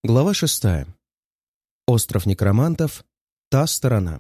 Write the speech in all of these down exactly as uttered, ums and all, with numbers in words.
Глава шестая. Остров некромантов. Та сторона.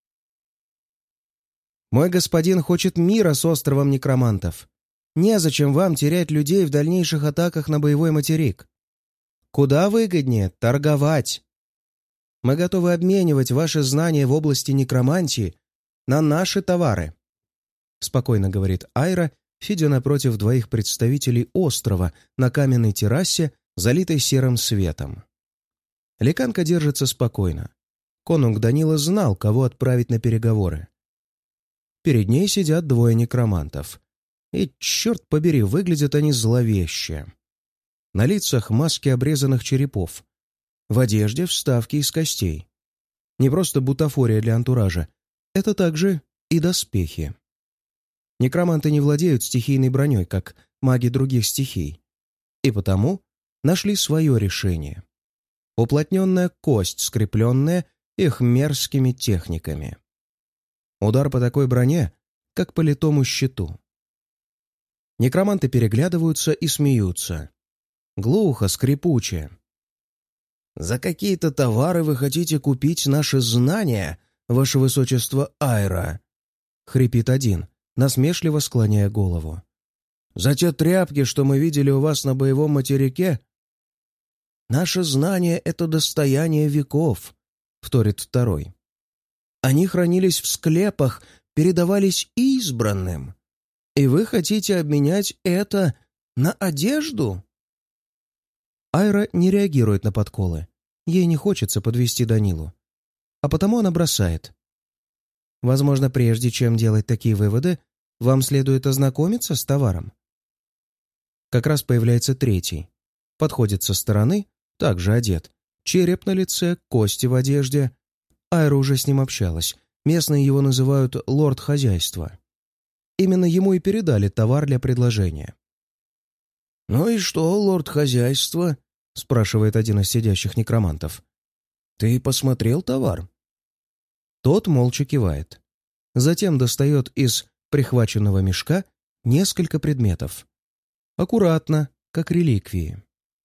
«Мой господин хочет мира с островом некромантов. Незачем вам терять людей в дальнейших атаках на боевой материк. Куда выгоднее торговать. Мы готовы обменивать ваши знания в области некромантии на наши товары», — спокойно говорит Айра, сидя напротив двоих представителей острова на каменной террасе, залитой серым светом. Ликанка держится спокойно. Конунг Данила знал, кого отправить на переговоры. Перед ней сидят двое некромантов. И, черт побери, выглядят они зловеще. На лицах маски обрезанных черепов. В одежде вставки из костей. Не просто бутафория для антуража. Это также и доспехи. Некроманты не владеют стихийной броней, как маги других стихий. И потому нашли свое решение. Уплотненная кость, скрепленная их мерзкими техниками. Удар по такой броне, как по литому щиту. Некроманты переглядываются и смеются. Глухо, скрипуче. «За какие-то товары вы хотите купить наши знания, ваше высочество Айра?» — хрипит один, насмешливо склоняя голову. «За те тряпки, что мы видели у вас на боевом материке?» «Наше знание — это достояние веков», — вторит второй. «Они хранились в склепах, передавались избранным. И вы хотите обменять это на одежду?» Айра не реагирует на подколы. Ей не хочется подвести Данилу. А потому она бросает. «Возможно, прежде чем делать такие выводы, вам следует ознакомиться с товаром». Как раз появляется третий. Подходит со стороны, также одет. Череп на лице, кости в одежде. Айра уже с ним общалась. Местные его называют лорд хозяйства. Именно ему и передали товар для предложения. «Ну и что, лорд хозяйства?» — спрашивает один из сидящих некромантов. «Ты посмотрел товар?» Тот молча кивает. Затем достает из прихваченного мешка несколько предметов. Аккуратно, как реликвии.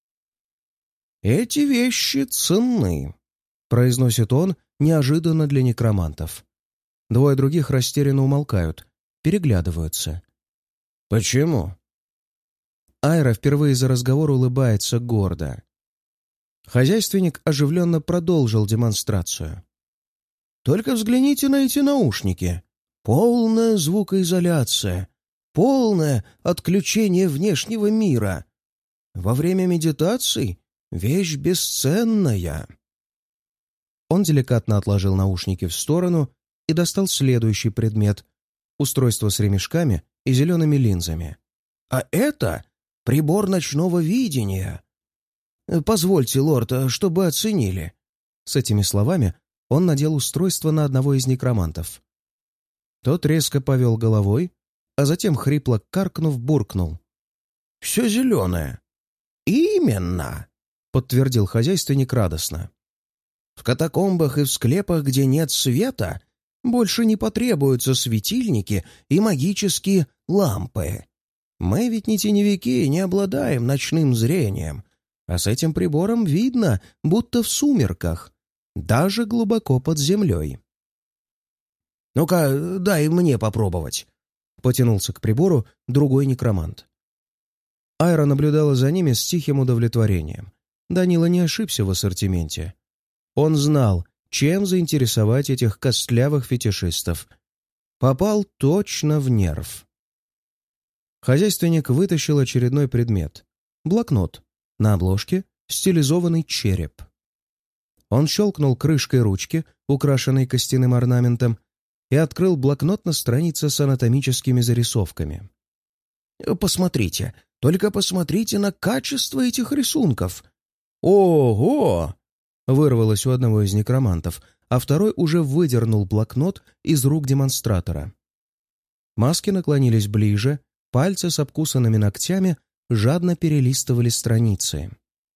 «Эти вещи ценны», — произносит он неожиданно для некромантов. Двое других растерянно умолкают, переглядываются. «Почему?» Айра впервые за разговор улыбается гордо. Хозяйственник оживленно продолжил демонстрацию. «Только взгляните на эти наушники. Полная звукоизоляция, полное отключение внешнего мира. Во время медитаций вещь бесценная». Он деликатно отложил наушники в сторону и достал следующий предмет — устройство с ремешками и зелеными линзами. «А это прибор ночного видения. Позвольте, лорд, чтобы оценили». С этими словами он надел устройство на одного из некромантов. Тот резко повел головой, а затем, хрипло каркнув, буркнул. «Все зеленое». «Именно», — подтвердил хозяйственник радостно. «В катакомбах и в склепах, где нет света, больше не потребуются светильники и магические лампы. Мы ведь не теневики, не обладаем ночным зрением, а с этим прибором видно, будто в сумерках, даже глубоко под землей». «Ну-ка, дай мне попробовать», — потянулся к прибору другой некромант. Айра наблюдала за ними с тихим удовлетворением. Данила не ошибся в ассортименте. Он знал, чем заинтересовать этих костлявых фетишистов. Попал точно в нерв. Хозяйственник вытащил очередной предмет. Блокнот. На обложке стилизованный череп. Он щелкнул крышкой ручки, украшенной костяным орнаментом, и открыл блокнот на странице с анатомическими зарисовками. «Посмотрите, только посмотрите на качество этих рисунков!» «Ого!» — вырвалось у одного из некромантов, а второй уже выдернул блокнот из рук демонстратора. Маски наклонились ближе, пальцы с обкусанными ногтями жадно перелистывали страницы.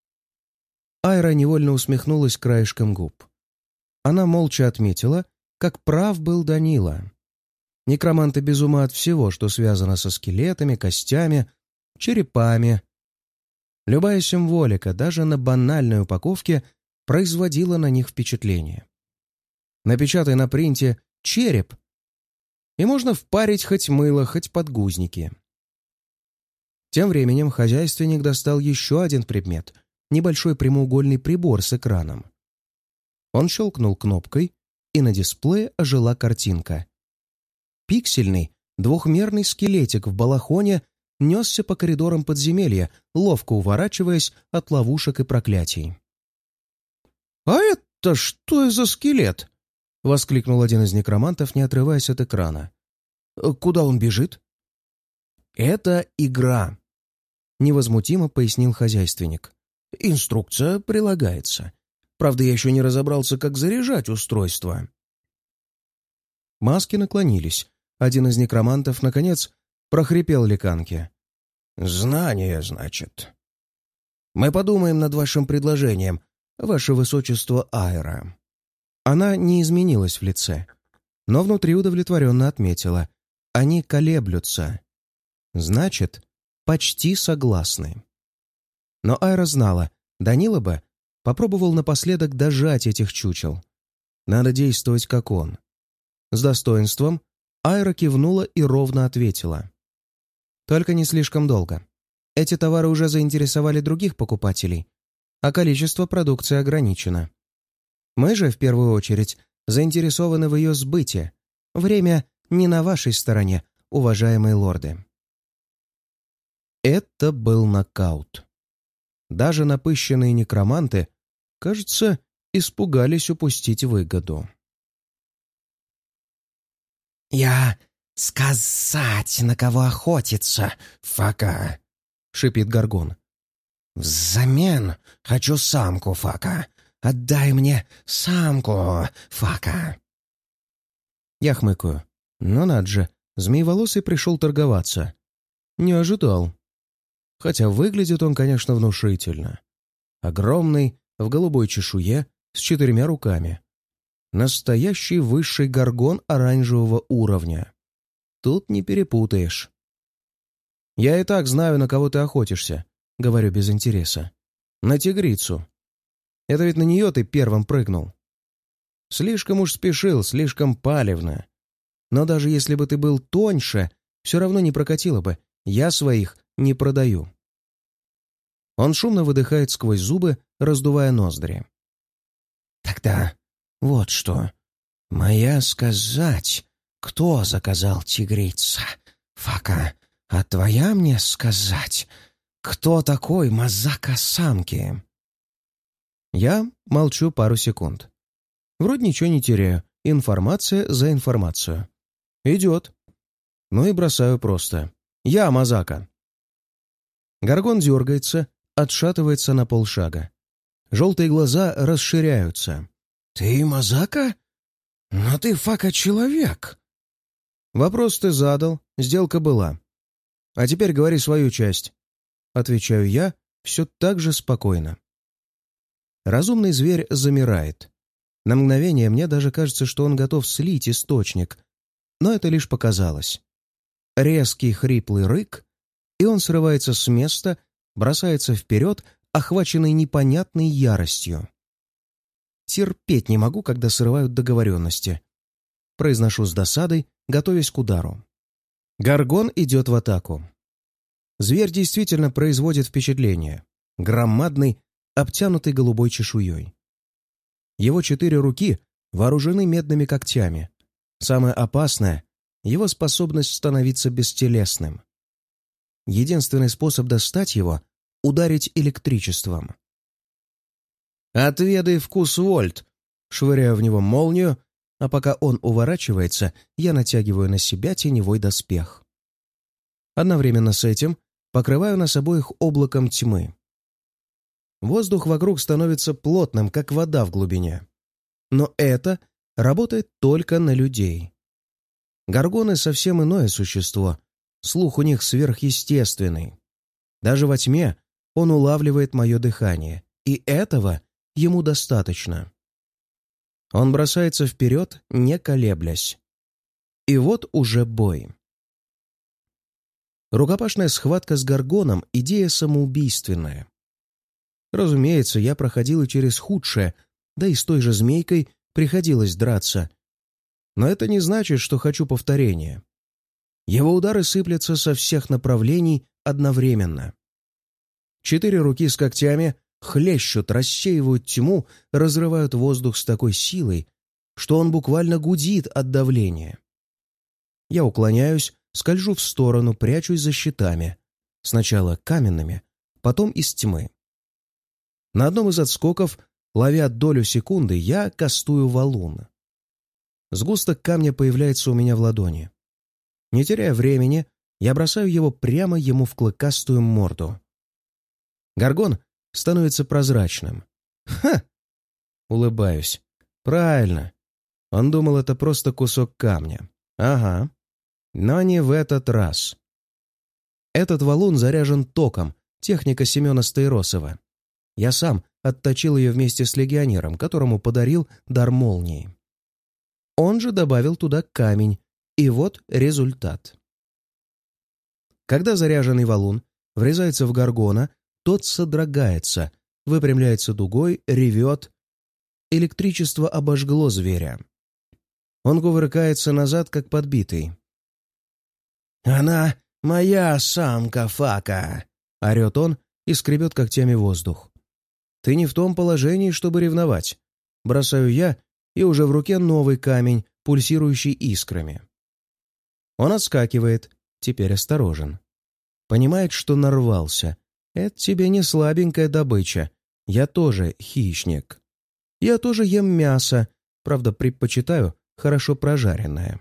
Айра невольно усмехнулась краешком губ. Она молча отметила, как прав был Данила. Некроманты без ума от всего, что связано со скелетами, костями, черепами. Любая символика, даже на банальной упаковке, производила на них впечатление. Напечатай на принте «череп», и можно впарить хоть мыло, хоть подгузники. Тем временем хозяйственник достал еще один предмет — небольшой прямоугольный прибор с экраном. Он щелкнул кнопкой, и на дисплее ожила картинка. Пиксельный, двухмерный скелетик в балахоне несся по коридорам подземелья, ловко уворачиваясь от ловушек и проклятий. «А это что за скелет?» — воскликнул один из некромантов, не отрываясь от экрана. «Куда он бежит?» «Это игра», — невозмутимо пояснил хозяйственник. «Инструкция прилагается. Правда, я еще не разобрался, как заряжать устройство». Маски наклонились. Один из некромантов, наконец, прохрипел ликанке. «Знание, значит. Мы подумаем над вашим предложением, ваше высочество Айра». Она не изменилась в лице, но внутри удовлетворенно отметила. Они колеблются. Значит, почти согласны. Но Айра знала, Данила бы попробовал напоследок дожать этих чучел. Надо действовать, как он. С достоинством Айра кивнула и ровно ответила. «Только не слишком долго. Эти товары уже заинтересовали других покупателей, а количество продукции ограничено. Мы же, в первую очередь, заинтересованы в ее сбыте. Время не на вашей стороне, уважаемые лорды». Это был нокаут. Даже напыщенные некроманты, кажется, испугались упустить выгоду. «Я сказать, на кого охотиться, Фака!» — шипит Горгон. «Взамен хочу самку, Фака! Отдай мне самку, Фака!» Я хмыкаю. Но надо же, Змееволосый пришел торговаться. Не ожидал. Хотя выглядит он, конечно, внушительно. Огромный, в голубой чешуе, с четырьмя руками. Настоящий высший горгон оранжевого уровня. Тут не перепутаешь. «Я и так знаю, на кого ты охотишься», — говорю без интереса. «На тигрицу. Это ведь на нее ты первым прыгнул. Слишком уж спешил, слишком палевно. Но даже если бы ты был тоньше, все равно не прокатило бы. Я своих не продаю». Он шумно выдыхает сквозь зубы, раздувая ноздри. «Тогда вот что. Моя сказать, кто заказал тигрица, Фака, а твоя мне сказать, кто такой Мазака самки?» Я молчу пару секунд. Вроде ничего не теряю. Информация за информацию. Идет. Ну и бросаю просто. «Я Мазака». Горгон дергается, отшатывается на полшага. Желтые глаза расширяются. «Ты Мазака? Но ты, Фака, человек!» «Вопрос ты задал, сделка была. А теперь говори свою часть». Отвечаю я все так же спокойно. Разумный зверь замирает. На мгновение мне даже кажется, что он готов слить источник. Но это лишь показалось. Резкий хриплый рык, и он срывается с места, бросается вперед, охваченный непонятной яростью. Терпеть не могу, когда срывают договоренности. Произношу с досадой, готовясь к удару. Горгон идет в атаку. Зверь действительно производит впечатление. Громадный, обтянутый голубой чешуей. Его четыре руки вооружены медными когтями. Самое опасное — его способность становиться бестелесным. Единственный способ достать его — ударить электричеством. «Отведай вкус вольт!» Швыряю в него молнию, а пока он уворачивается, я натягиваю на себя теневой доспех. Одновременно с этим покрываю нас обоих облаком тьмы. Воздух вокруг становится плотным, как вода в глубине. Но это работает только на людей. Горгоны совсем иное существо. Слух у них сверхъестественный. Даже во тьме он улавливает мое дыхание, и этого ему достаточно. Он бросается вперед, не колеблясь. И вот уже бой. Рукопашная схватка с горгоном — идея самоубийственная. Разумеется, я проходил и через худшее, да и с той же змейкой приходилось драться. Но это не значит, что хочу повторения. Его удары сыплятся со всех направлений одновременно. Четыре руки с когтями хлещут, рассеивают тьму, разрывают воздух с такой силой, что он буквально гудит от давления. Я уклоняюсь, скольжу в сторону, прячусь за щитами. Сначала каменными, потом из тьмы. На одном из отскоков, ловя долю секунды, я кастую валун. Сгусток камня появляется у меня в ладони. Не теряя времени, я бросаю его прямо ему в клыкастую морду. Горгон становится прозрачным. Ха! Улыбаюсь. Правильно. Он думал, это просто кусок камня. Ага. Но не в этот раз. Этот валун заряжен током, техника Семена Стаиросова. Я сам отточил ее вместе с легионером, которому подарил дар молнии. Он же добавил туда камень, и вот результат. Когда заряженный валун врезается в горгона, тот содрогается, выпрямляется дугой, ревет. Электричество обожгло зверя. Он кувыркается назад, как подбитый. «Она моя самка, Фака!» — орет он и скребет когтями воздух. «Ты не в том положении, чтобы ревновать». Бросаю я, и уже в руке новый камень, пульсирующий искрами. Он отскакивает, теперь осторожен. Понимает, что нарвался. Это тебе не слабенькая добыча. Я тоже хищник. Я тоже ем мясо, правда, предпочитаю хорошо прожаренное.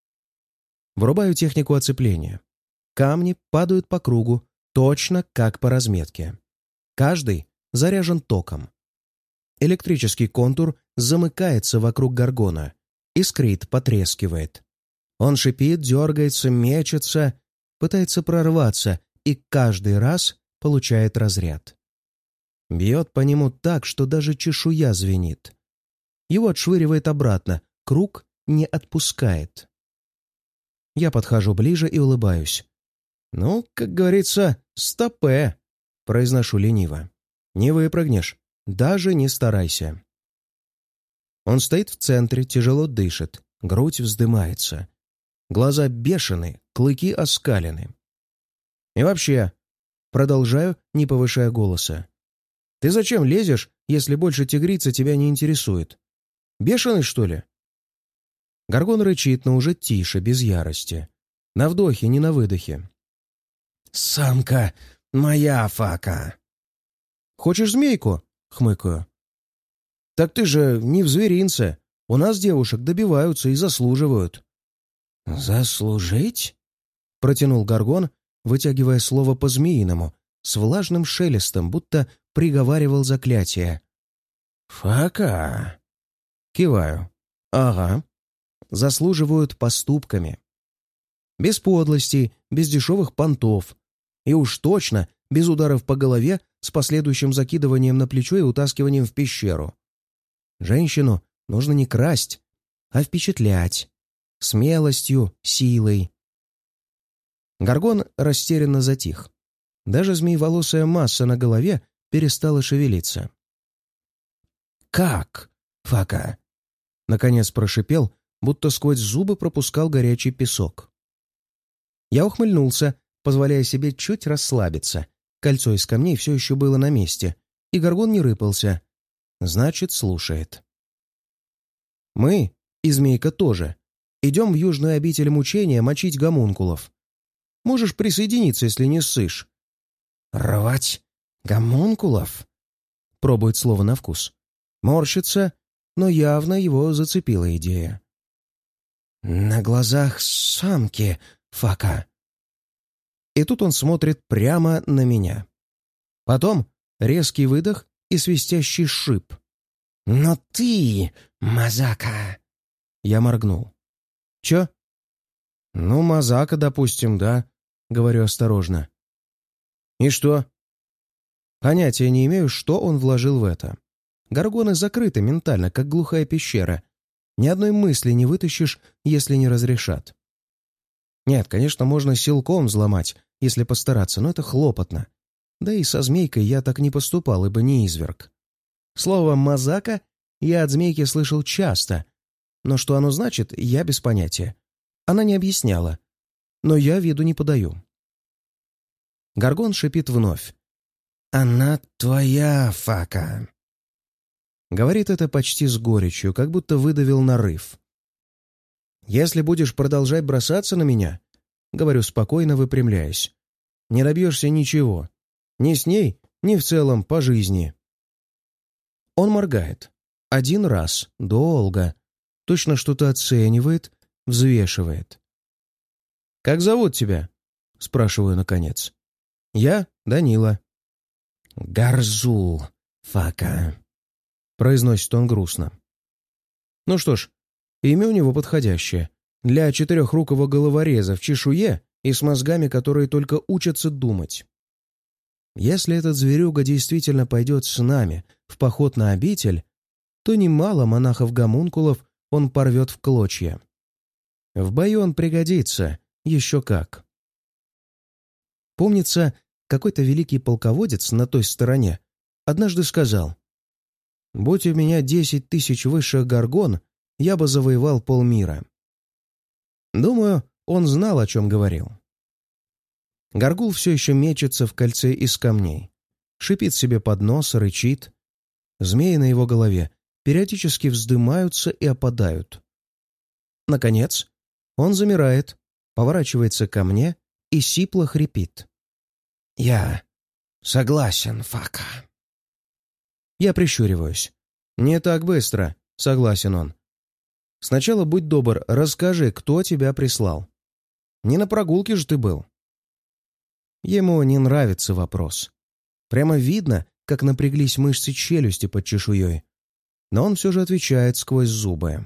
Врубаю технику оцепления. Камни падают по кругу, точно как по разметке. Каждый заряжен током. Электрический контур замыкается вокруг горгона. Искрит, потрескивает. Он шипит, дергается, мечется, пытается прорваться и каждый раз получает разряд. Бьет по нему так, что даже чешуя звенит. Его отшвыривает обратно, круг не отпускает. Я подхожу ближе и улыбаюсь. «Ну, как говорится, стопэ», — произношу лениво. «Не выпрыгнешь, даже не старайся». Он стоит в центре, тяжело дышит, грудь вздымается. Глаза бешены, клыки оскалены. И вообще, продолжаю, не повышая голоса. «Ты зачем лезешь, если больше тигрица тебя не интересует? Бешеный, что ли?» Горгон рычит, но уже тише, без ярости. На вдохе, не на выдохе. «Самка моя, Фака!» «Хочешь змейку?» — хмыкаю. «Так ты же не в зверинце. У нас девушек добиваются и заслуживают». «Заслужить?» — протянул Горгон, вытягивая слово по-змеиному, с влажным шелестом, будто приговаривал заклятие. «Фака!» Киваю. «Ага. Заслуживают поступками. Без подлости, без дешевых понтов. И уж точно без ударов по голове с последующим закидыванием на плечо и утаскиванием в пещеру. Женщину нужно не красть, а впечатлять. Смелостью, силой». Горгон растерянно затих. Даже змееволосая масса на голове перестала шевелиться. «Как, Фака?» — наконец прошипел, будто сквозь зубы пропускал горячий песок. Я ухмыльнулся, позволяя себе чуть расслабиться. Кольцо из камней все еще было на месте, и горгон не рыпался. Значит, слушает. «Мы, и змейка тоже, идем в южную обитель мучения мочить гомункулов. Можешь присоединиться, если не ссышь». «Рвать гомункулов?» — пробует слово на вкус. Морщится, но явно его зацепила идея. «На глазах самки, Фака». И тут он смотрит прямо на меня. Потом резкий выдох и свистящий шип. «Но ты, Мазака!» Я моргнул. «Чё?» «Ну, Мазака, допустим, да», — говорю осторожно. «И что?» Понятия не имею, что он вложил в это. Горгоны закрыты ментально, как глухая пещера. Ни одной мысли не вытащишь, если не разрешат. Нет, конечно, можно силком взломать, если постараться, но это хлопотно. Да и со змейкой я так не поступал, ибо не изверг. Слово «мазака» я от змейки слышал часто, но что оно значит, я без понятия. Она не объясняла, но я виду не подаю. Горгон шипит вновь. «Она твоя, Фака!» Говорит это почти с горечью, как будто выдавил нарыв. «Если будешь продолжать бросаться на меня, — говорю спокойно, выпрямляясь, — не добьешься ничего. Ни с ней, ни в целом по жизни». Он моргает. Один раз. Долго. Точно что-то оценивает, взвешивает. «Как зовут тебя?» — спрашиваю наконец. «Я Данила». «Гарзул, Фака», — произносит он грустно. Ну что ж, имя у него подходящее. Для четырехрукого головореза в чешуе и с мозгами, которые только учатся думать. Если этот зверюга действительно пойдет с нами в поход на обитель, то немало монахов-гомункулов он порвет в клочья. В бою он пригодится, еще как. Помнится, какой-то великий полководец на той стороне однажды сказал: «Будь у меня десять тысяч высших горгон, я бы завоевал полмира». Думаю, он знал, о чем говорил. Горгул все еще мечется в кольце из камней, шипит себе под нос, рычит. Змеи на его голове периодически вздымаются и опадают. Наконец, он замирает, поворачивается ко мне и сипло хрипит. «Я согласен, Фака». Я прищуриваюсь. «Не так быстро», — согласен он. «Сначала, будь добр, расскажи, кто тебя прислал. Не на прогулке же ты был». Ему не нравится вопрос. Прямо видно, как напряглись мышцы челюсти под чешуей. Но он все же отвечает сквозь зубы.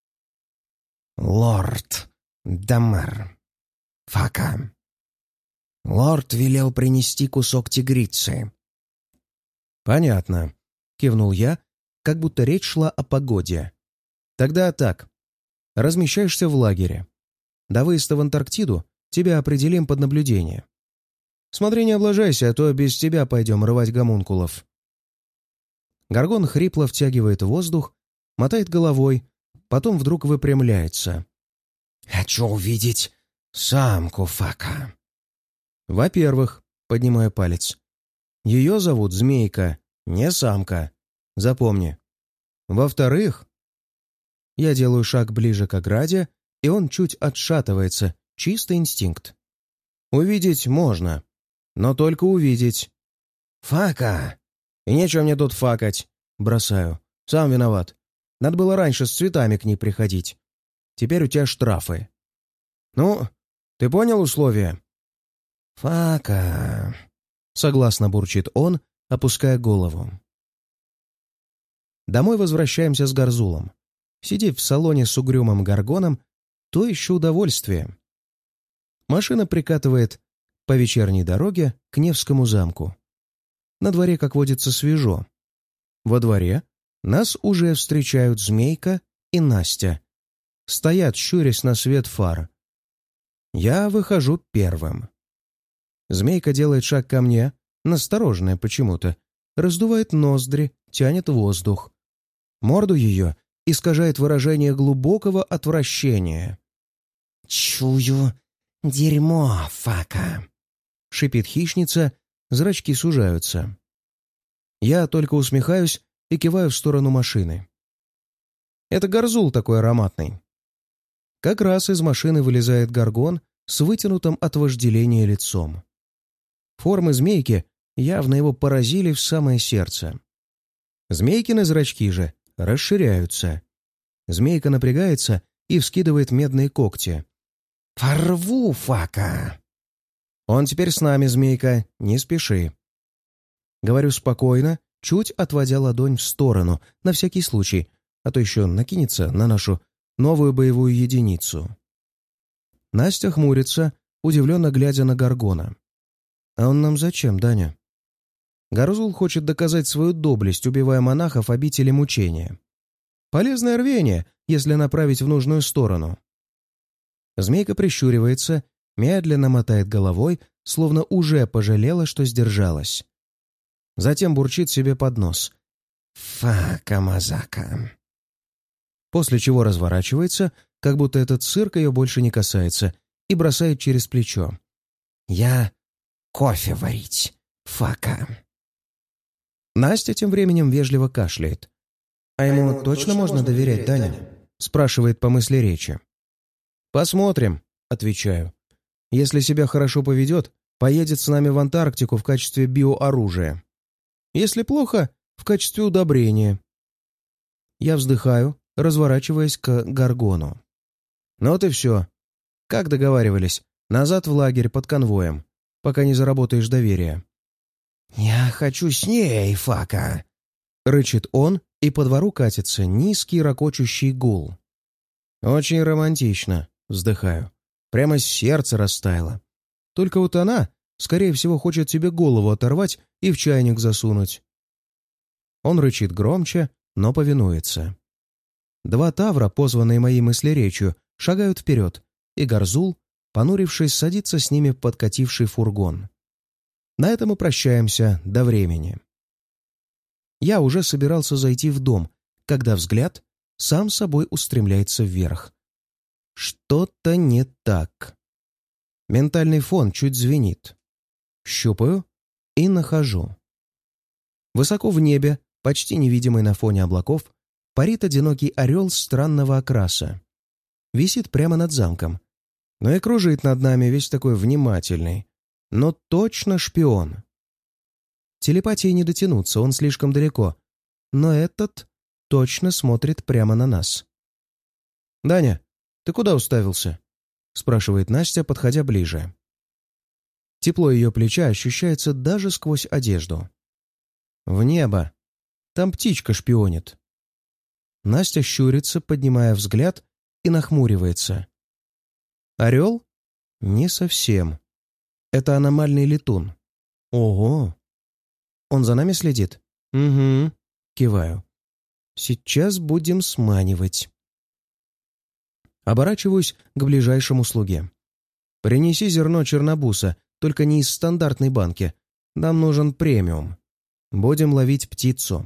«Лорд Дамар, Фака. Лорд велел принести кусок тигрицы». «Понятно», — кивнул я, как будто речь шла о погоде. «Тогда так. Размещаешься в лагере. До выезда в Антарктиду тебя определим под наблюдение. Смотри, не облажайся, а то без тебя пойдем рвать гомункулов». Горгон хрипло втягивает воздух, мотает головой, потом вдруг выпрямляется. «Хочу увидеть самку, Фака». «Во-первых, — поднимаю палец, — ее зовут Змейка, не самка. Запомни. Во-вторых, я делаю шаг ближе к ограде, и он чуть отшатывается, чисто инстинкт. Увидеть можно, но только увидеть. «Фака!» «И нечего мне тут факать!» Бросаю. «Сам виноват. Надо было раньше с цветами к ней приходить. Теперь у тебя штрафы». «Ну, ты понял условия?» «Фака!» — согласно бурчит он, опуская голову. Домой возвращаемся с Гарзулом. Сидеть в салоне с угрюмым горгоном — то еще удовольствие. Машина прикатывает по вечерней дороге к Невскому замку. На дворе, как водится, свежо. Во дворе нас уже встречают Змейка и Настя. Стоят, щурясь на свет фар. Я выхожу первым. Змейка делает шаг ко мне, настороженная почему-то, раздувает ноздри, тянет воздух. Морду ее искажает выражение глубокого отвращения. «Чую дерьмо, Фака», — шипит хищница, зрачки сужаются. Я только усмехаюсь и киваю в сторону машины. Это Гарзул такой ароматный. Как раз из машины вылезает горгон с вытянутым от вожделения лицом. Формы змейки явно его поразили в самое сердце. Змейкины зрачки же расширяются. Змейка напрягается и вскидывает медные когти. «Порву, Фака!» «Он теперь с нами, Змейка, не спеши». Говорю спокойно, чуть отводя ладонь в сторону, на всякий случай, а то еще накинется на нашу новую боевую единицу. Настя хмурится, удивленно глядя на горгона. «А он нам зачем, Даня?» Гарзул хочет доказать свою доблесть, убивая монахов обители мучения. Полезное рвение, если направить в нужную сторону. Змейка прищуривается, медленно мотает головой, словно уже пожалела, что сдержалась. Затем бурчит себе под нос. «Фака, Мазака». После чего разворачивается, как будто этот цирк ее больше не касается, и бросает через плечо. «Я кофе варить, Фака». Настя тем временем вежливо кашляет. «А ему, а ему точно, точно можно доверять, Даня?» — спрашивает по мысли речи. «Посмотрим», — отвечаю. «Если себя хорошо поведет, поедет с нами в Антарктику в качестве биооружия. Если плохо, в качестве удобрения». Я вздыхаю, разворачиваясь к Гаргону. «Ну вот и все. Как договаривались, назад в лагерь под конвоем, пока не заработаешь доверие». «Я хочу с ней, Фака!» — рычит он, и по двору катится низкий ракочущий гул. «Очень романтично», — вздыхаю. «Прямо сердце растаяло. Только вот она, скорее всего, хочет тебе голову оторвать и в чайник засунуть». Он рычит громче, но повинуется. Два тавра, позванные моей мыслеречью, шагают вперед, и Гарзул, понурившись, садится с ними в подкативший фургон. На этом мы прощаемся до времени. Я уже собирался зайти в дом, когда взгляд сам собой устремляется вверх. Что-то не так. Ментальный фон чуть звенит. Щупаю и нахожу. Высоко в небе, почти невидимый на фоне облаков, парит одинокий орел странного окраса. Висит прямо над замком, но и кружит над нами весь такой внимательный. Но точно шпион. Телепатии не дотянуться, он слишком далеко. Но этот точно смотрит прямо на нас. «Даня, ты куда уставился?» — спрашивает Настя, подходя ближе. Тепло ее плеча ощущается даже сквозь одежду. «В небо. Там птичка шпионит». Настя щурится, поднимая взгляд, и нахмуривается. «Орел? Не совсем. Это аномальный летун». «Ого! Он за нами следит?» «Угу», — киваю. «Сейчас будем сманивать». Оборачиваюсь к ближайшему слуге. «Принеси зерно чернобуса, только не из стандартной банки. Нам нужен премиум. Будем ловить птицу».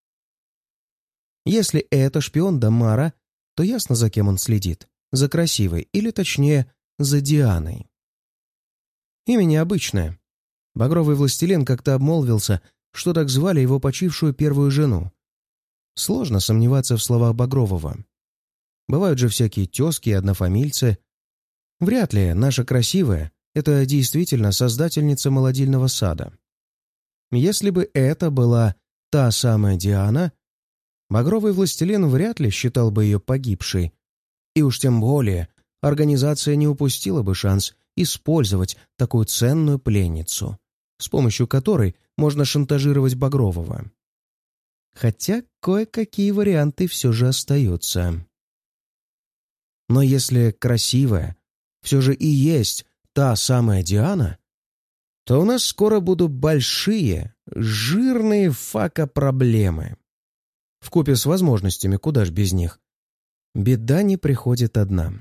Если это шпион Дамара, то ясно, за кем он следит. За красивой, или точнее, за Дианой. Имя необычное. Багровый властелин как-то обмолвился, что так звали его почившую первую жену. Сложно сомневаться в словах Багрового. Бывают же всякие тезки и однофамильцы. Вряд ли наша красивая — это действительно создательница молодильного сада. Если бы это была та самая Диана, Багровый властелин вряд ли считал бы ее погибшей. И уж тем более организация не упустила бы шанс использовать такую ценную пленницу, с помощью которой можно шантажировать Багрового. Хотя кое-какие варианты все же остаются. Но если красивая все же и есть та самая Диана, то у нас скоро будут большие, жирные фака-проблемы. Вкупе с возможностями, куда ж без них. Беда не приходит одна.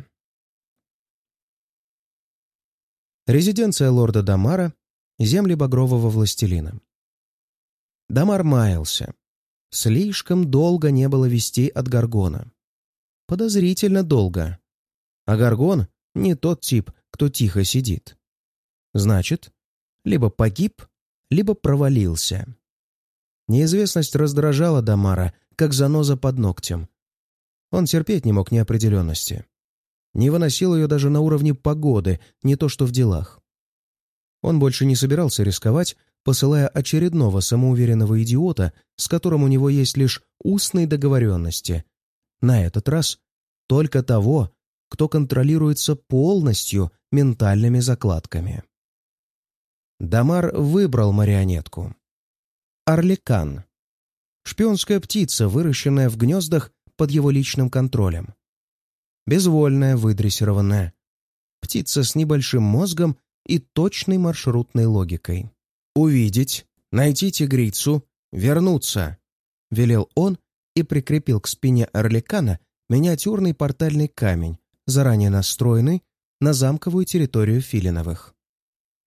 Резиденция лорда Дамара, земли Багрового властелина. Дамар маялся. Слишком долго не было вестей от Гаргона. Подозрительно долго. А Гаргон не тот тип, кто тихо сидит. Значит, либо погиб, либо провалился. Неизвестность раздражала Дамара, как заноза под ногтем. Он терпеть не мог неопределенности. Не выносил ее даже на уровне погоды, не то что в делах. Он больше не собирался рисковать, посылая очередного самоуверенного идиота, с которым у него есть лишь устные договоренности. На этот раз только того, кто контролируется полностью ментальными закладками. Дамар выбрал марионетку. Орликан. Шпионская птица, выращенная в гнездах под его личным контролем. Безвольная, выдрессированная. Птица с небольшим мозгом и точной маршрутной логикой. «Увидеть, найти тигрицу, вернуться», — велел он и прикрепил к спине Орликана миниатюрный портальный камень, заранее настроенный на замковую территорию Филиновых.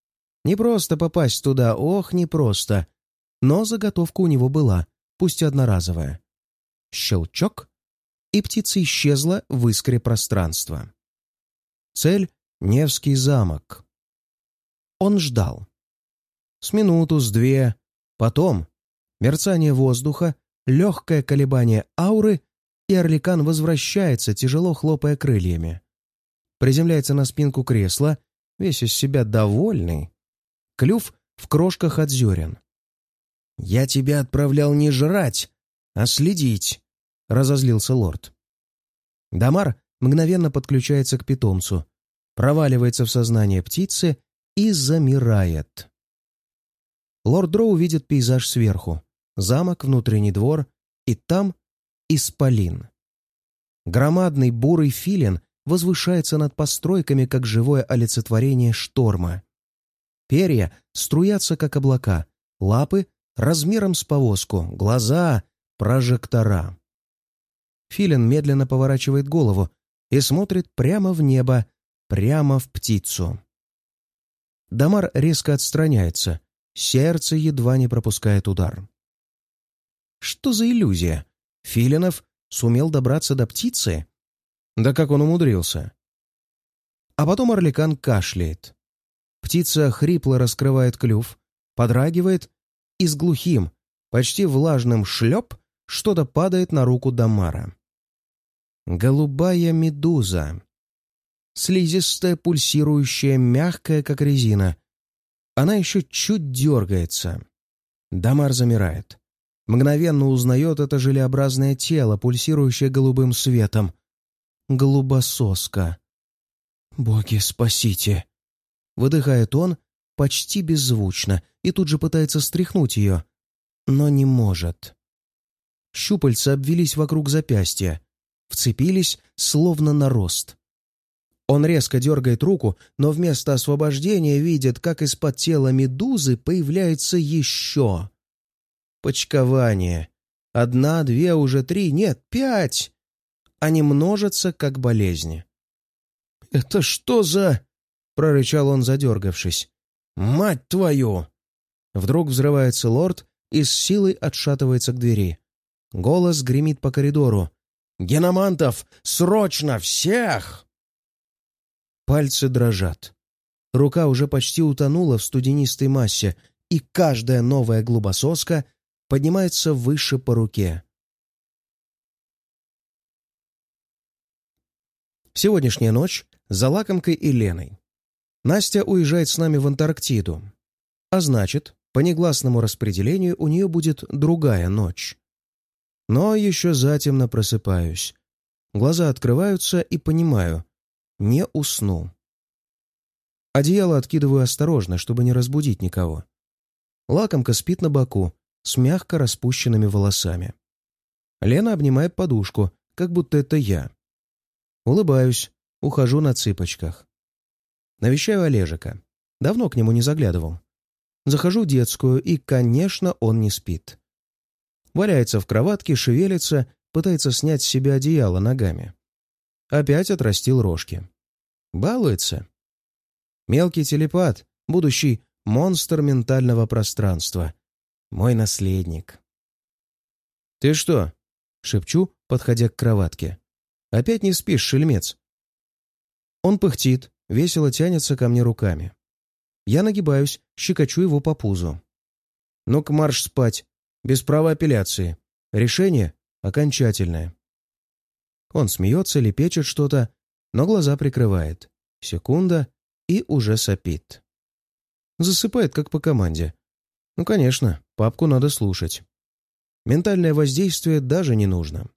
Не просто попасть туда, ох, не просто. Но заготовка у него была, пусть и одноразовая. Щелчок, и птица исчезла в искре пространства. Цель — Невский замок. Он ждал. С минуту, с две. Потом мерцание воздуха, легкое колебание ауры, и орликан возвращается, тяжело хлопая крыльями. Приземляется на спинку кресла, весь из себя довольный. Клюв в крошках от зерен. «Я тебя отправлял не жрать, а следить», — разозлился лорд. Дамар мгновенно подключается к питомцу, проваливается в сознание птицы и замирает. Лорд Дроу видит пейзаж сверху. Замок, внутренний двор, и там исполин. Громадный бурый филин возвышается над постройками, как живое олицетворение шторма. Перья струятся, как облака, лапы размером с повозку, глаза — прожектора. Филин медленно поворачивает голову и смотрит прямо в небо, прямо в птицу. Дамар резко отстраняется, сердце едва не пропускает удар. Что за иллюзия? Филинов сумел добраться до птицы? Да как он умудрился? А потом орликан кашляет. Птица хрипло раскрывает клюв, подрагивает, и с глухим, почти влажным шлеп что-то падает на руку Дамара. Голубая медуза. Слизистая, пульсирующая, мягкая, как резина. Она еще чуть дергается. Дамар замирает. Мгновенно узнает это желеобразное тело, пульсирующее голубым светом. Голубососка. «Боги, спасите!» Выдыхает он почти беззвучно и тут же пытается стряхнуть ее, но не может. Щупальца обвились вокруг запястья, вцепились словно нарост. Он резко дергает руку, но вместо освобождения видит, как из-под тела медузы появляется еще. Почкование. Одна, две, уже три, нет, пять. Они множатся, как болезни. «Это что за...» — прорычал он, задергавшись. «Мать твою!» Вдруг взрывается лорд и с силой отшатывается к двери. Голос гремит по коридору. «Геномантов! Срочно! Всех!» Пальцы дрожат. Рука уже почти утонула в студенистой массе, и каждая новая глубососка поднимается выше по руке. Сегодняшняя ночь за лакомкой и Леной. Настя уезжает с нами в Антарктиду. А значит, по негласному распределению у нее будет другая ночь. Но еще затемно просыпаюсь. Глаза открываются и понимаю — не усну. Одеяло откидываю осторожно, чтобы не разбудить никого. Лакомка спит на боку, с мягко распущенными волосами. Лена обнимает подушку, как будто это я. Улыбаюсь, ухожу на цыпочках. Навещаю Олежика. Давно к нему не заглядывал. Захожу в детскую, и, конечно, он не спит. Валяется в кроватке, шевелится, пытается снять с себя одеяло ногами. Опять отрастил рожки. Балуется. Мелкий телепат, будущий монстр ментального пространства. Мой наследник. «Ты что?» — шепчу, подходя к кроватке. «Опять не спишь, шельмец?» Он пыхтит, весело тянется ко мне руками. Я нагибаюсь, щекочу его по пузу. «Ну-ка, марш спать, без права апелляции. Решение окончательное». Он смеется, лепечет что-то, но глаза прикрывает. Секунда, и уже сопит. Засыпает, как по команде. Ну, конечно, папку надо слушать. Ментальное воздействие даже не нужно.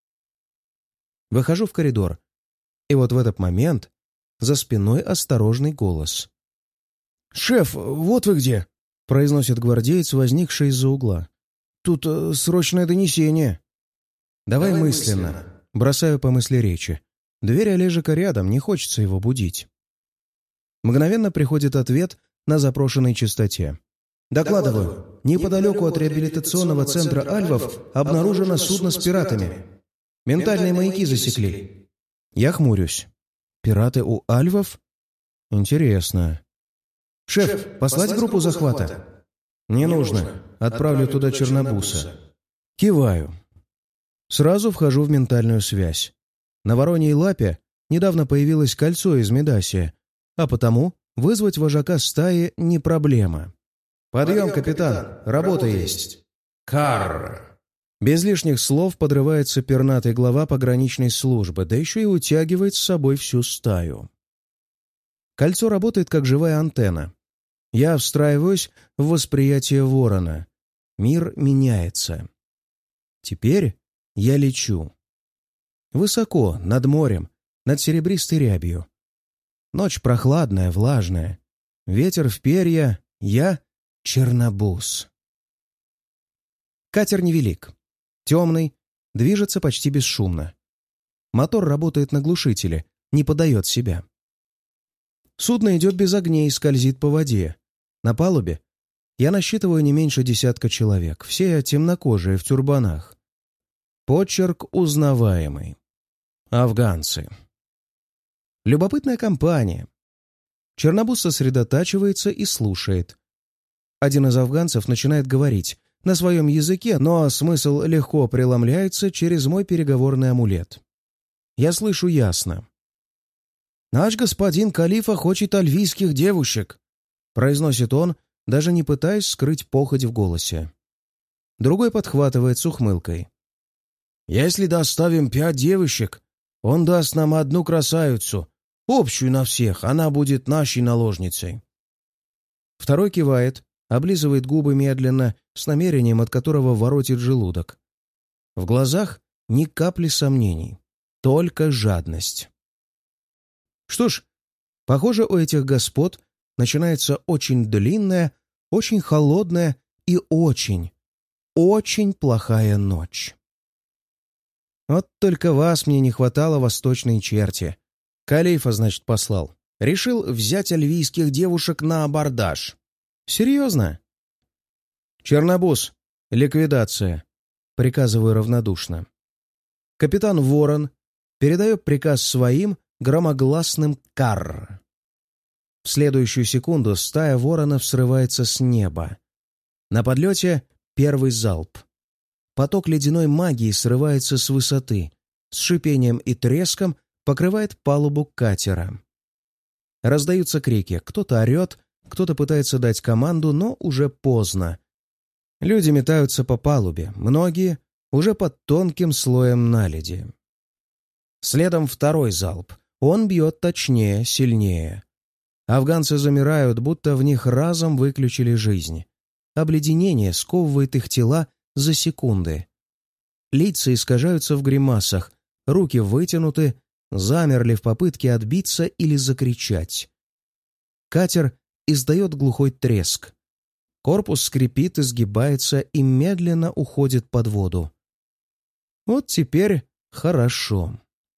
Выхожу в коридор, и вот в этот момент за спиной осторожный голос. «Шеф, вот вы где!» — произносит гвардеец, возникший из-за угла. «Тут э, срочное донесение». «Давай, Давай мысленно. мысленно». Бросаю по мысли речи. Дверь Олежика рядом, не хочется его будить. Мгновенно приходит ответ на запрошенной частоте. «Докладываю. Неподалеку от реабилитационного центра Альвов обнаружено судно с пиратами. Ментальные маяки засекли». Я хмурюсь. «Пираты у Альвов? Интересно. «Шеф, послать группу захвата?» «Не нужно. Отправлю туда Чернобуса». Киваю. Сразу вхожу в ментальную связь. На Вороньей лапе недавно появилось кольцо из Медасия, а потому вызвать вожака стаи не проблема. «Подъем, капитан! Работа есть!» «Карр!» Без лишних слов подрывается пернатый глава пограничной службы, да еще и утягивает с собой всю стаю. Кольцо работает как живая антенна. Я встраиваюсь в восприятие ворона. Мир меняется. Теперь я лечу. Высоко, над морем, над серебристой рябью. Ночь прохладная, влажная. Ветер в перья. Я — Чернобус. Катер невелик. Темный, движется почти бесшумно. Мотор работает на глушителе, не подает себя. Судно идет без огней и скользит по воде. На палубе я насчитываю не меньше десятка человек, все темнокожие в тюрбанах. Почерк узнаваемый. Афганцы. Любопытная компания. Чернобус сосредотачивается и слушает. Один из афганцев начинает говорить на своем языке, но смысл легко преломляется через мой переговорный амулет. Я слышу ясно. «Наш господин Калифа хочет альвийских девушек», — произносит он, даже не пытаясь скрыть похоть в голосе. Другой подхватывает с ухмылкой. «Если доставим пять девушек, он даст нам одну красавицу, общую на всех, она будет нашей наложницей». Второй кивает, облизывает губы медленно, с намерением, от которого воротит желудок. В глазах ни капли сомнений, только жадность. Что ж, похоже, у этих господ начинается очень длинная, очень холодная и очень, очень плохая ночь. Вот только вас мне не хватало, восточной черти. Калифа, значит, послал. Решил взять альвийских девушек на абордаж. Серьезно? «Чернобус, ликвидация», — приказываю равнодушно. Капитан Ворон передает приказ своим громогласным «карр». В следующую секунду стая воронов срывается с неба. На подлете первый залп. Поток ледяной магии срывается с высоты, с шипением и треском покрывает палубу катера. Раздаются крики, кто-то орет, кто-то пытается дать команду, но уже поздно. Люди метаются по палубе, многие уже под тонким слоем наледи. Следом второй залп. Он бьет точнее, сильнее. Афганцы замирают, будто в них разом выключили жизнь. Обледенение сковывает их тела за секунды. Лица искажаются в гримасах, руки вытянуты, замерли в попытке отбиться или закричать. Катер издает глухой треск. Корпус скрипит, изгибается и медленно уходит под воду. Вот теперь хорошо.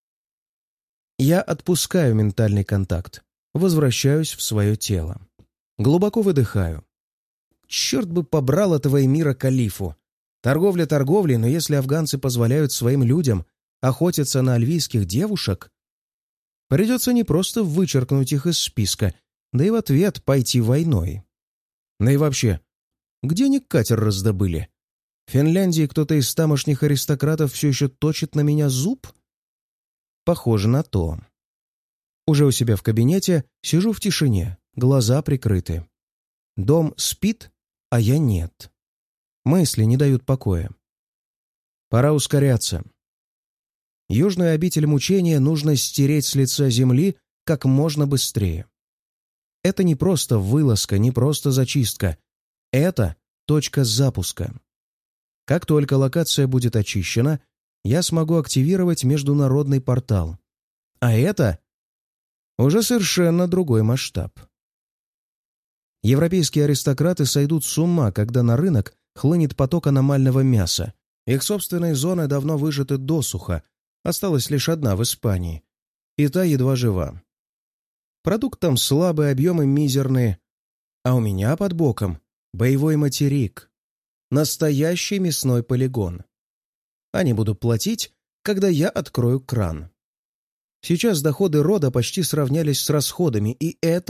Я отпускаю ментальный контакт, возвращаюсь в свое тело. Глубоко выдыхаю. Черт бы побрал этого эмира Калифу. Торговля торговлей, но если афганцы позволяют своим людям охотиться на альвийских девушек, придется не просто вычеркнуть их из списка, да и в ответ пойти войной. Ну и вообще, где они катер раздобыли? В Финляндии кто-то из тамошних аристократов все еще точит на меня зуб? Похоже на то. Уже у себя в кабинете сижу в тишине, глаза прикрыты. Дом спит, а я нет. Мысли не дают покоя. Пора ускоряться. Южную обитель мучения нужно стереть с лица земли как можно быстрее. Это не просто вылазка, не просто зачистка. Это точка запуска. Как только локация будет очищена, я смогу активировать международный портал. А это уже совершенно другой масштаб. Европейские аристократы сойдут с ума, когда на рынок хлынет поток аномального мяса. Их собственные зоны давно выжаты досуха, осталась лишь одна в Испании. И та едва жива. Продукт там слабый, объемы мизерные. А у меня под боком боевой материк. Настоящий мясной полигон. А не буду платить, когда я открою кран. Сейчас доходы рода почти сравнялись с расходами, и это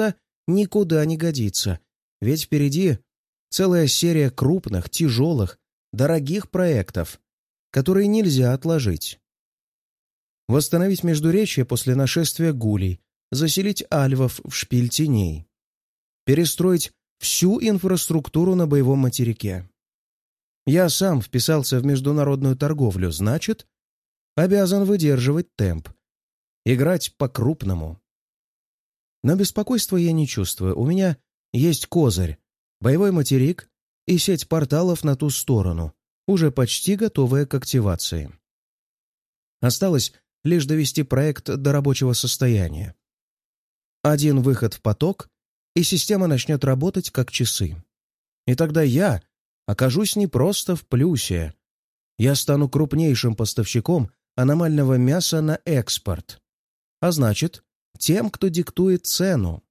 никуда не годится, ведь впереди целая серия крупных, тяжелых, дорогих проектов, которые нельзя отложить. Восстановить Междуречье после нашествия гулей, заселить альвов в шпиль теней, перестроить всю инфраструктуру на боевом материке. Я сам вписался в международную торговлю, значит, обязан выдерживать темп, играть по-крупному. Но беспокойства я не чувствую. У меня есть козырь, боевой материк и сеть порталов на ту сторону, уже почти готовая к активации. Осталось лишь довести проект до рабочего состояния. Один выход в поток, и система начнет работать как часы. И тогда я окажусь не просто в плюсе. Я стану крупнейшим поставщиком аномального мяса на экспорт. А значит, тем, кто диктует цену.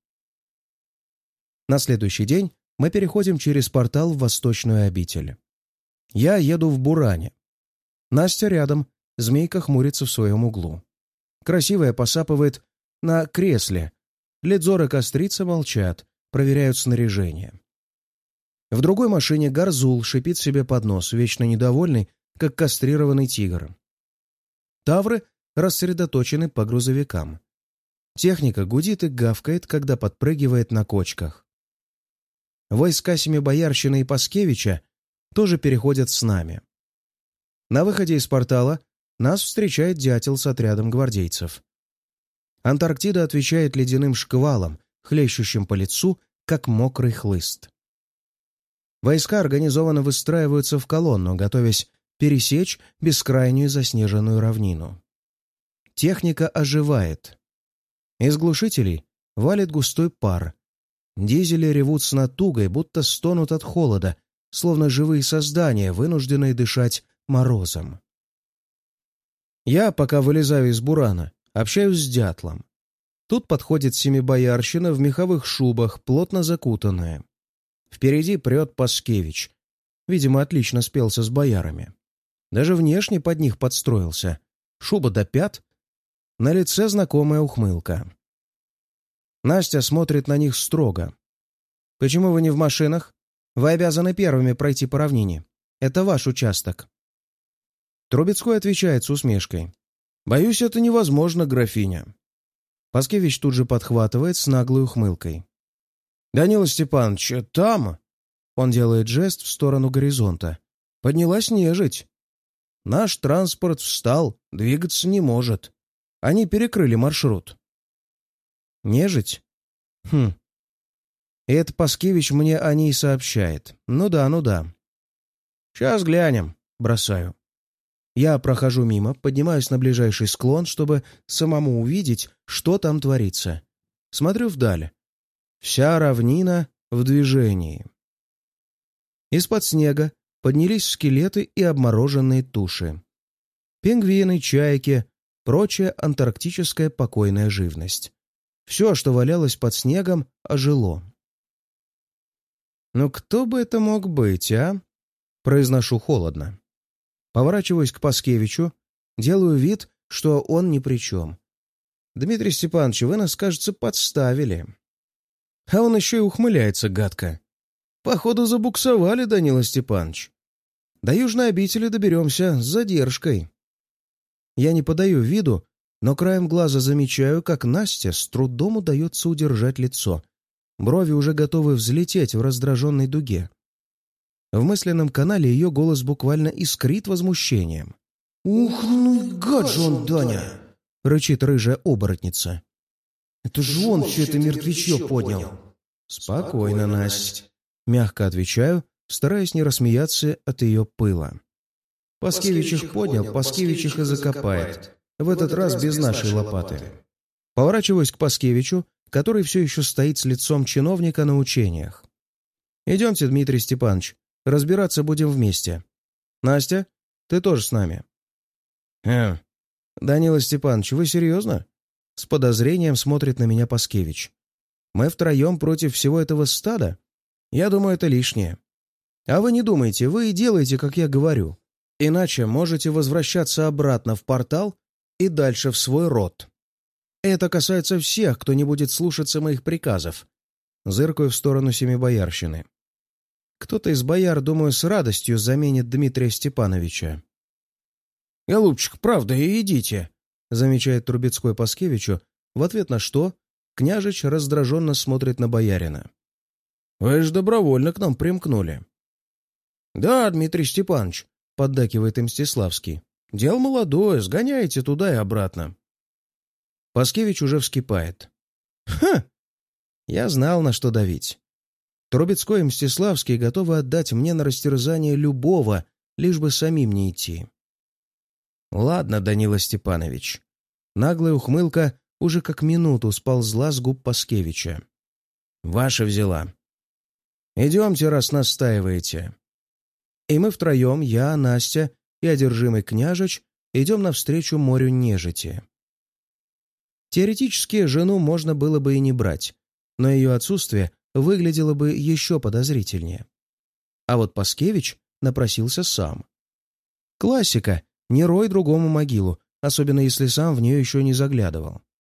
На следующий день мы переходим через портал в Восточную обитель. Я еду в Буране. Настя рядом, змейка хмурится в своем углу. Красивая посапывает на кресле. Ледзор и кострица молчат, проверяют снаряжение. В другой машине Гарзул шипит себе под нос, вечно недовольный, как кастрированный тигр. Тавры рассредоточены по грузовикам. Техника гудит и гавкает, когда подпрыгивает на кочках. Войска Семибоярщины и Паскевича тоже переходят с нами. На выходе из портала нас встречает дятел с отрядом гвардейцев. Антарктида отвечает ледяным шквалом, хлещущим по лицу, как мокрый хлыст. Войска организованно выстраиваются в колонну, готовясь пересечь бескрайнюю заснеженную равнину. Техника оживает. Из глушителей валит густой пар. Дизели ревут с натугой, будто стонут от холода, словно живые создания, вынужденные дышать морозом. Я, пока вылезаю из бурана, общаюсь с дятлом. Тут подходит Семибоярщина в меховых шубах, плотно закутанная. Впереди прет Паскевич. Видимо, отлично спелся с боярами. Даже внешне под них подстроился. Шуба до пят. На лице знакомая ухмылка. Настя смотрит на них строго. «Почему вы не в машинах? Вы обязаны первыми пройти по равнине. Это ваш участок». Трубецкой отвечает с усмешкой. «Боюсь, это невозможно, графиня». Паскевич тут же подхватывает с наглой ухмылкой. «Данила Степанович, там...» Он делает жест в сторону горизонта. «Поднялась нежить. Наш транспорт встал, двигаться не может. Они перекрыли маршрут». «Нежить? Хм. И это Паскевич мне о ней сообщает. Ну да, ну да. Сейчас глянем», — бросаю. Я прохожу мимо, поднимаюсь на ближайший склон, чтобы самому увидеть, что там творится. Смотрю вдаль. Вся равнина в движении. Из-под снега поднялись скелеты и обмороженные туши. Пингвины, чайки, прочая антарктическая покойная живность. Все, что валялось под снегом, ожило. «Ну кто бы это мог быть, а?» Произношу холодно. Поворачиваюсь к Паскевичу, делаю вид, что он ни при чем. «Дмитрий Степанович, вы нас, кажется, подставили». А он еще и ухмыляется гадко. «Походу, забуксовали, Данила Степанович. До Южной обители доберемся с задержкой». Я не подаю виду, но краем глаза замечаю, как Насте с трудом удается удержать лицо. Брови уже готовы взлететь в раздраженной дуге. В мысленном канале ее голос буквально искрит возмущением. «Ух, ну гад же он, Даня!» — рычит рыжая оборотница. «Это же он все это мертвечье поднял!» «Спокойно, Настя!» — мягко отвечаю, стараясь не рассмеяться от ее пыла. «Паскевич их поднял, Паскевич их и закопает. В этот раз без нашей лопаты». Поворачиваюсь к Паскевичу, который все еще стоит с лицом чиновника на учениях. «Идемте, Дмитрий Степанович, разбираться будем вместе. Настя, ты тоже с нами». «Э, Данила Степанович, вы серьезно?» С подозрением смотрит на меня Паскевич. «Мы втроем против всего этого стада? Я думаю, это лишнее. А вы не думайте, вы и делаете, как я говорю. Иначе можете возвращаться обратно в портал и дальше в свой род. Это касается всех, кто не будет слушаться моих приказов. Зыркаю в сторону Семибоярщины. Кто-то из бояр, думаю, с радостью заменит Дмитрия Степановича. «Голубчик, правда, и идите», — замечает Трубецкой Паскевичу, в ответ на что княжич раздраженно смотрит на боярина. «Вы же добровольно к нам примкнули». «Да, Дмитрий Степанович», — поддакивает им Мстиславский. «Дело молодое, сгоняйте туда и обратно». Паскевич уже вскипает. «Ха! Я знал, на что давить. Трубецкой и Мстиславский готовы отдать мне на растерзание любого, лишь бы самим не идти». «Ладно, Данила Степанович». Наглая ухмылка уже как минуту сползла с губ Паскевича. «Ваша взяла. Идемте, раз настаиваете». И мы втроем, я, Настя и одержимый княжич, идем навстречу морю нежити. Теоретически жену можно было бы и не брать, но ее отсутствие выглядело бы еще подозрительнее. А вот Паскевич напросился сам. Классика — не рой другому могилу, особенно если сам в нее еще не заглядывал.